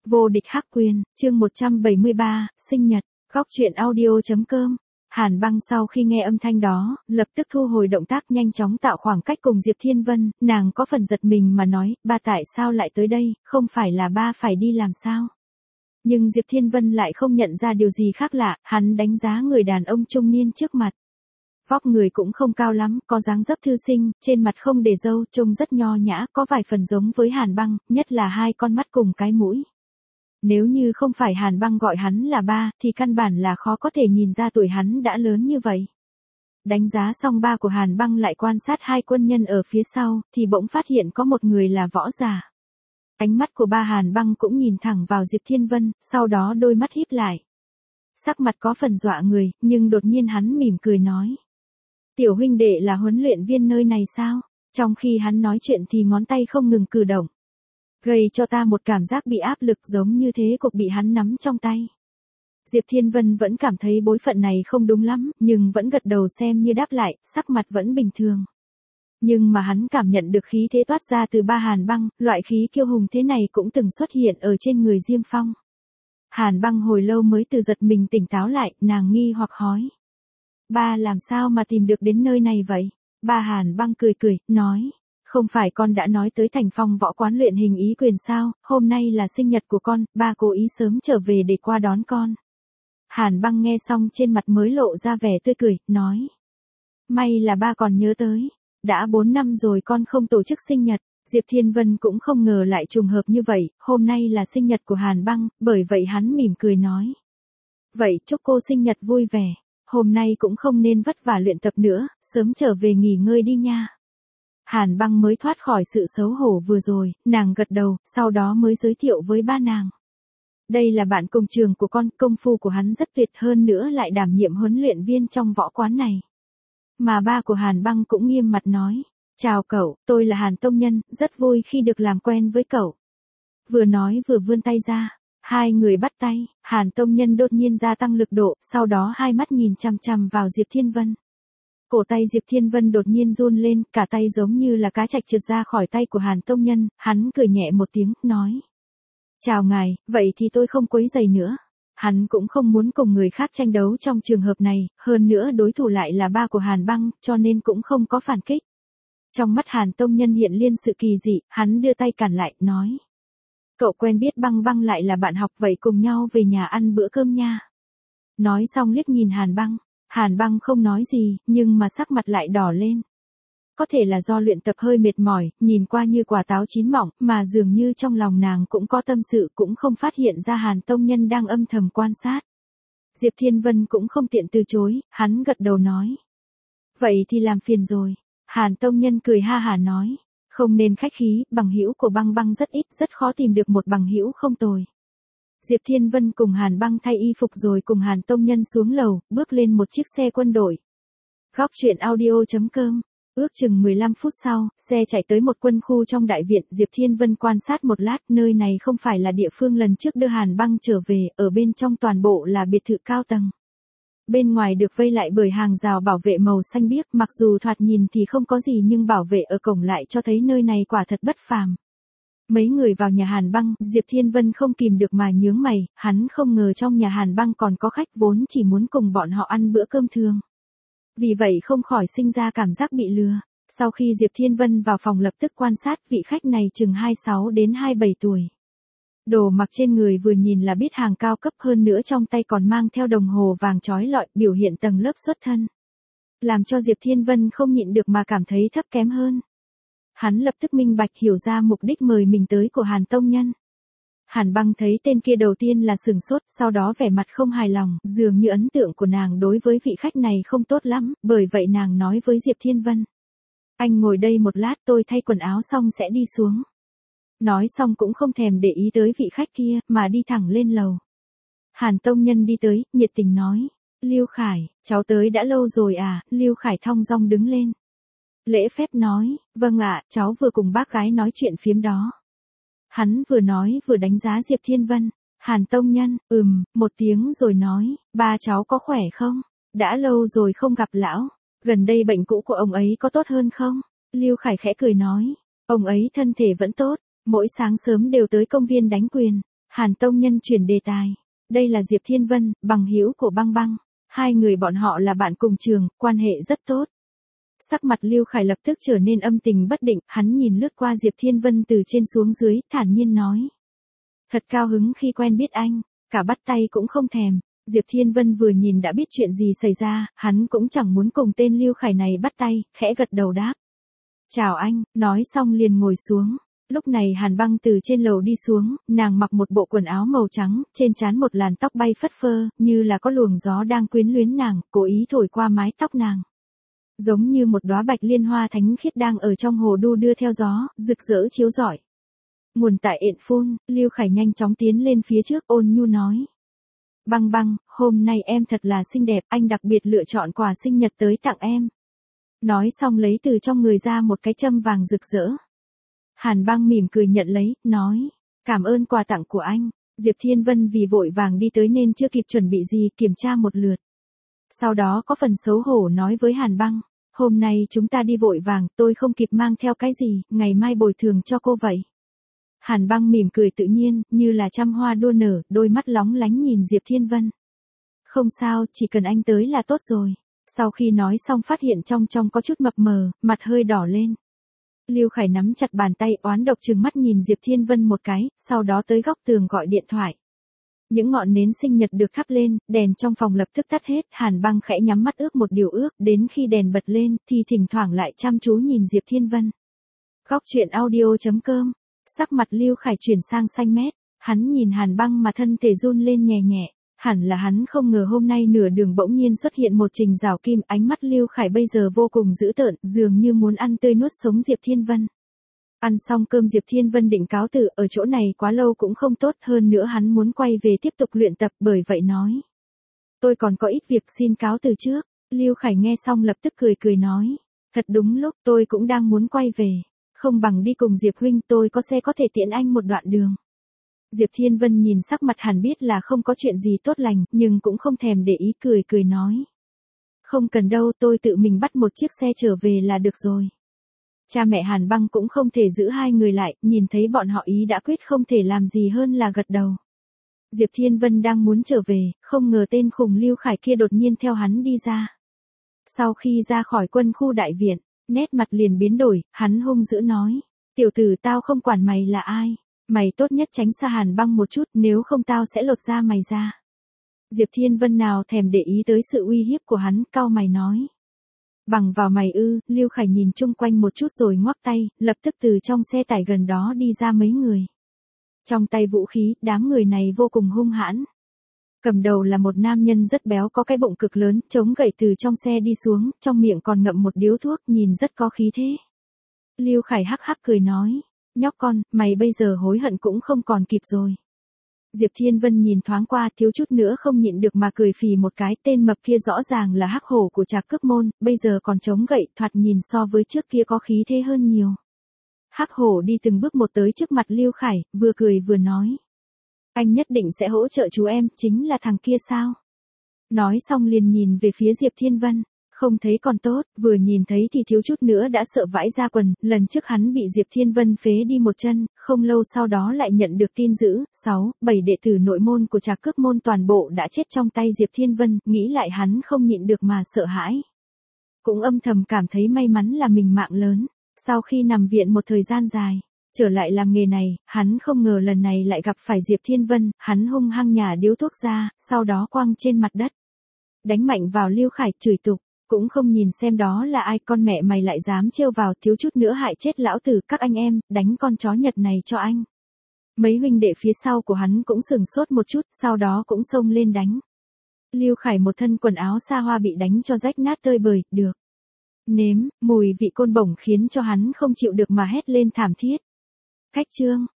Vô địch hắc quyền, chương 173, sinh nhật, góc truyện audio.com. Hàn Băng sau khi nghe âm thanh đó, lập tức thu hồi động tác nhanh chóng tạo khoảng cách cùng Diệp Thiên Vân, nàng có phần giật mình mà nói, ba tại sao lại tới đây, không phải là ba phải đi làm sao? Nhưng Diệp Thiên Vân lại không nhận ra điều gì khác lạ, hắn đánh giá người đàn ông trung niên trước mặt. Vóc người cũng không cao lắm, có dáng dấp thư sinh, trên mặt không để râu, trông rất nho nhã, có vài phần giống với Hàn Băng, nhất là hai con mắt cùng cái mũi. Nếu như không phải Hàn Băng gọi hắn là ba, thì căn bản là khó có thể nhìn ra tuổi hắn đã lớn như vậy. Đánh giá xong ba của Hàn Băng lại quan sát hai quân nhân ở phía sau, thì bỗng phát hiện có một người là võ giả. Ánh mắt của ba Hàn Băng cũng nhìn thẳng vào Diệp Thiên Vân, sau đó đôi mắt híp lại. Sắc mặt có phần dọa người, nhưng đột nhiên hắn mỉm cười nói. Tiểu huynh đệ là huấn luyện viên nơi này sao? Trong khi hắn nói chuyện thì ngón tay không ngừng cử động. Gây cho ta một cảm giác bị áp lực giống như thế cục bị hắn nắm trong tay. Diệp Thiên Vân vẫn cảm thấy bối phận này không đúng lắm, nhưng vẫn gật đầu xem như đáp lại, sắc mặt vẫn bình thường. Nhưng mà hắn cảm nhận được khí thế toát ra từ ba Hàn Băng, loại khí kiêu hùng thế này cũng từng xuất hiện ở trên người Diêm Phong. Hàn Băng hồi lâu mới từ giật mình tỉnh táo lại, nàng nghi hoặc hỏi. Ba làm sao mà tìm được đến nơi này vậy? Ba Hàn Băng cười cười, nói. Không phải con đã nói tới Thành Phong võ quán luyện hình ý quyền sao, hôm nay là sinh nhật của con, ba cố ý sớm trở về để qua đón con. Hàn Băng nghe xong trên mặt mới lộ ra vẻ tươi cười, nói. May là ba còn nhớ tới, đã 4 năm rồi con không tổ chức sinh nhật, Diệp Thiên Vân cũng không ngờ lại trùng hợp như vậy, hôm nay là sinh nhật của Hàn Băng, bởi vậy hắn mỉm cười nói. Vậy chúc cô sinh nhật vui vẻ, hôm nay cũng không nên vất vả luyện tập nữa, sớm trở về nghỉ ngơi đi nha. Hàn Băng mới thoát khỏi sự xấu hổ vừa rồi, nàng gật đầu, sau đó mới giới thiệu với ba nàng. Đây là bạn cùng trường của con, công phu của hắn rất tuyệt hơn nữa lại đảm nhiệm huấn luyện viên trong võ quán này. Mà ba của Hàn Băng cũng nghiêm mặt nói, chào cậu, tôi là Hàn Tông Nhân, rất vui khi được làm quen với cậu. Vừa nói vừa vươn tay ra, hai người bắt tay, Hàn Tông Nhân đột nhiên gia tăng lực độ, sau đó hai mắt nhìn chằm chằm vào Diệp Thiên Vân. Cổ tay Diệp Thiên Vân đột nhiên run lên, cả tay giống như là cá trạch trượt ra khỏi tay của Hàn Tông Nhân, hắn cười nhẹ một tiếng, nói. Chào ngài, vậy thì tôi không quấy rầy nữa. Hắn cũng không muốn cùng người khác tranh đấu trong trường hợp này, hơn nữa đối thủ lại là ba của Hàn Băng, cho nên cũng không có phản kích. Trong mắt Hàn Tông Nhân hiện lên sự kỳ dị, hắn đưa tay cản lại, nói. Cậu quen biết Băng Băng lại là bạn học vậy cùng nhau về nhà ăn bữa cơm nha. Nói xong liếc nhìn Hàn Băng. Hàn Băng không nói gì, nhưng mà sắc mặt lại đỏ lên. Có thể là do luyện tập hơi mệt mỏi, nhìn qua như quả táo chín mọng, mà dường như trong lòng nàng cũng có tâm sự cũng không phát hiện ra Hàn Tông Nhân đang âm thầm quan sát. Diệp Thiên Vân cũng không tiện từ chối, hắn gật đầu nói. Vậy thì làm phiền rồi. Hàn Tông Nhân cười ha hả nói. Không nên khách khí, bằng hữu của Băng Băng rất ít, rất khó tìm được một bằng hữu không tồi. Diệp Thiên Vân cùng Hàn Băng thay y phục rồi cùng Hàn Tông Nhân xuống lầu, bước lên một chiếc xe quân đội. Góc truyện audio.com. Ước chừng 15 phút sau, xe chạy tới một quân khu trong đại viện, Diệp Thiên Vân quan sát một lát, nơi này không phải là địa phương lần trước đưa Hàn Băng trở về, ở bên trong toàn bộ là biệt thự cao tầng. Bên ngoài được vây lại bởi hàng rào bảo vệ màu xanh biếc, mặc dù thoạt nhìn thì không có gì nhưng bảo vệ ở cổng lại cho thấy nơi này quả thật bất phàm. Mấy người vào nhà Hàn Băng, Diệp Thiên Vân không kìm được mà nhướng mày, hắn không ngờ trong nhà Hàn Băng còn có khách vốn chỉ muốn cùng bọn họ ăn bữa cơm thường. Vì vậy không khỏi sinh ra cảm giác bị lừa. Sau khi Diệp Thiên Vân vào phòng lập tức quan sát vị khách này chừng 26 đến 27 tuổi. Đồ mặc trên người vừa nhìn là biết hàng cao cấp hơn nữa trong tay còn mang theo đồng hồ vàng chói lọi biểu hiện tầng lớp xuất thân. Làm cho Diệp Thiên Vân không nhịn được mà cảm thấy thấp kém hơn. Hắn lập tức minh bạch hiểu ra mục đích mời mình tới của Hàn Tông Nhân. Hàn Băng thấy tên kia đầu tiên là sửng sốt, sau đó vẻ mặt không hài lòng, dường như ấn tượng của nàng đối với vị khách này không tốt lắm, bởi vậy nàng nói với Diệp Thiên Vân. Anh ngồi đây một lát tôi thay quần áo xong sẽ đi xuống. Nói xong cũng không thèm để ý tới vị khách kia, mà đi thẳng lên lầu. Hàn Tông Nhân đi tới, nhiệt tình nói. Lưu Khải, cháu tới đã lâu rồi à, Lưu Khải thong dong đứng lên. Lễ phép nói, vâng ạ, cháu vừa cùng bác gái nói chuyện phiếm đó. Hắn vừa nói vừa đánh giá Diệp Thiên Vân. Hàn Tông Nhân, một tiếng rồi nói, ba cháu có khỏe không? Đã lâu rồi không gặp lão. Gần đây bệnh cũ của ông ấy có tốt hơn không? Lưu Khải khẽ cười nói, ông ấy thân thể vẫn tốt, mỗi sáng sớm đều tới công viên đánh quyền. Hàn Tông Nhân chuyển đề tài. Đây là Diệp Thiên Vân, bằng hữu của Băng Băng. Hai người bọn họ là bạn cùng trường, quan hệ rất tốt. Sắc mặt Lưu Khải lập tức trở nên âm tình bất định, hắn nhìn lướt qua Diệp Thiên Vân từ trên xuống dưới, thản nhiên nói. Thật cao hứng khi quen biết anh, cả bắt tay cũng không thèm. Diệp Thiên Vân vừa nhìn đã biết chuyện gì xảy ra, hắn cũng chẳng muốn cùng tên Lưu Khải này bắt tay, khẽ gật đầu đáp. Chào anh, nói xong liền ngồi xuống. Lúc này Hàn Băng từ trên lầu đi xuống, nàng mặc một bộ quần áo màu trắng, trên trán một làn tóc bay phất phơ, như là có luồng gió đang quyến luyến nàng, cố ý thổi qua mái tóc nàng. Giống như một đóa bạch liên hoa thánh khiết đang ở trong hồ đu đưa theo gió, rực rỡ chiếu rọi. Nguồn tại ện phun, Lưu Khải nhanh chóng tiến lên phía trước ôn nhu nói. Băng Băng, hôm nay em thật là xinh đẹp, anh đặc biệt lựa chọn quà sinh nhật tới tặng em. Nói xong lấy từ trong người ra một cái châm vàng rực rỡ. Hàn Băng mỉm cười nhận lấy, nói, cảm ơn quà tặng của anh. Diệp Thiên Vân vì vội vàng đi tới nên chưa kịp chuẩn bị gì, kiểm tra một lượt. Sau đó có phần xấu hổ nói với Hàn Băng, hôm nay chúng ta đi vội vàng, tôi không kịp mang theo cái gì, ngày mai bồi thường cho cô vậy. Hàn Băng mỉm cười tự nhiên, như là trăm hoa đua nở, đôi mắt lóng lánh nhìn Diệp Thiên Vân. Không sao, chỉ cần anh tới là tốt rồi. Sau khi nói xong phát hiện trong có chút mập mờ, mặt hơi đỏ lên. Lưu Khải nắm chặt bàn tay oán độc trừng mắt nhìn Diệp Thiên Vân một cái, sau đó tới góc tường gọi điện thoại. Những ngọn nến sinh nhật được thắp lên, đèn trong phòng lập tức tắt hết, Hàn Băng khẽ nhắm mắt ước một điều ước, đến khi đèn bật lên, thì thỉnh thoảng lại chăm chú nhìn Diệp Thiên Vân. Góc truyện audio.com. Sắc mặt Lưu Khải chuyển sang xanh mét, hắn nhìn Hàn Băng mà thân thể run lên nhẹ nhẹ. Hẳn là hắn không ngờ hôm nay nửa đường bỗng nhiên xuất hiện một trình rào kim, ánh mắt Lưu Khải bây giờ vô cùng dữ tợn, dường như muốn ăn tươi nuốt sống Diệp Thiên Vân. Ăn xong cơm Diệp Thiên Vân định cáo từ, ở chỗ này quá lâu cũng không tốt, hơn nữa hắn muốn quay về tiếp tục luyện tập, bởi vậy nói. Tôi còn có ít việc, xin cáo từ trước. Lưu Khải nghe xong lập tức cười nói. Thật đúng lúc, tôi cũng đang muốn quay về. Không bằng đi cùng Diệp huynh, tôi có xe có thể tiễn anh một đoạn đường. Diệp Thiên Vân nhìn sắc mặt Hàn biết là không có chuyện gì tốt lành, nhưng cũng không thèm để ý, cười nói. Không cần đâu, tôi tự mình bắt một chiếc xe trở về là được rồi. Cha mẹ Hàn Băng cũng không thể giữ hai người lại, nhìn thấy bọn họ ý đã quyết không thể làm gì hơn là gật đầu. Diệp Thiên Vân đang muốn trở về, không ngờ tên khùng Lưu Khải kia đột nhiên theo hắn đi ra. Sau khi ra khỏi quân khu đại viện, nét mặt liền biến đổi, hắn hung dữ nói. Tiểu tử, tao không quản mày là ai. Mày tốt nhất tránh xa Hàn Băng một chút, nếu không tao sẽ lột da mày ra. Diệp Thiên Vân nào thèm để ý tới sự uy hiếp của hắn, cau mày nói. Bằng vào mày ư? Lưu Khải nhìn chung quanh một chút rồi ngoắc tay, lập tức từ trong xe tải gần đó đi ra mấy người. Trong tay vũ khí, đám người này vô cùng hung hãn. Cầm đầu là một nam nhân rất béo có cái bụng cực lớn, chống gậy từ trong xe đi xuống, trong miệng còn ngậm một điếu thuốc, nhìn rất có khí thế. Lưu Khải hắc hắc cười nói. Nhóc con, mày bây giờ hối hận cũng không còn kịp rồi. Diệp Thiên Vân nhìn thoáng qua, thiếu chút nữa không nhịn được mà cười phì một cái, tên mập kia rõ ràng là hắc hổ của Trạc Cước Môn, bây giờ còn chống gậy, thoạt nhìn so với trước kia có khí thế hơn nhiều. Hắc hổ đi từng bước một tới trước mặt Lưu Khải, vừa cười vừa nói. Anh nhất định sẽ hỗ trợ chú em, chính là thằng kia sao? Nói xong liền nhìn về phía Diệp Thiên Vân. Không thấy còn tốt, vừa nhìn thấy thì thiếu chút nữa đã sợ vãi ra quần, lần trước hắn bị Diệp Thiên Vân phế đi một chân, không lâu sau đó lại nhận được tin dữ, 7 đệ tử nội môn của Trạc Cước Môn toàn bộ đã chết trong tay Diệp Thiên Vân, nghĩ lại hắn không nhịn được mà sợ hãi. Cũng âm thầm cảm thấy may mắn là mình mạng lớn, sau khi nằm viện một thời gian dài, trở lại làm nghề này, hắn không ngờ lần này lại gặp phải Diệp Thiên Vân, hắn hung hăng nhả điếu thuốc ra, sau đó quăng trên mặt đất. Đánh mạnh vào Lưu Khải, chửi tục. Cũng không nhìn xem đó là ai, con mẹ mày lại dám trêu vào, thiếu chút nữa hại chết lão tử, các anh em, đánh con chó Nhật này cho anh. Mấy huynh đệ phía sau của hắn cũng sừng sốt một chút, sau đó cũng xông lên đánh. Lưu Khải một thân quần áo xa hoa bị đánh cho rách nát tơi bời, được. Nếm, mùi vị côn bổng khiến cho hắn không chịu được mà hét lên thảm thiết. Cách chương.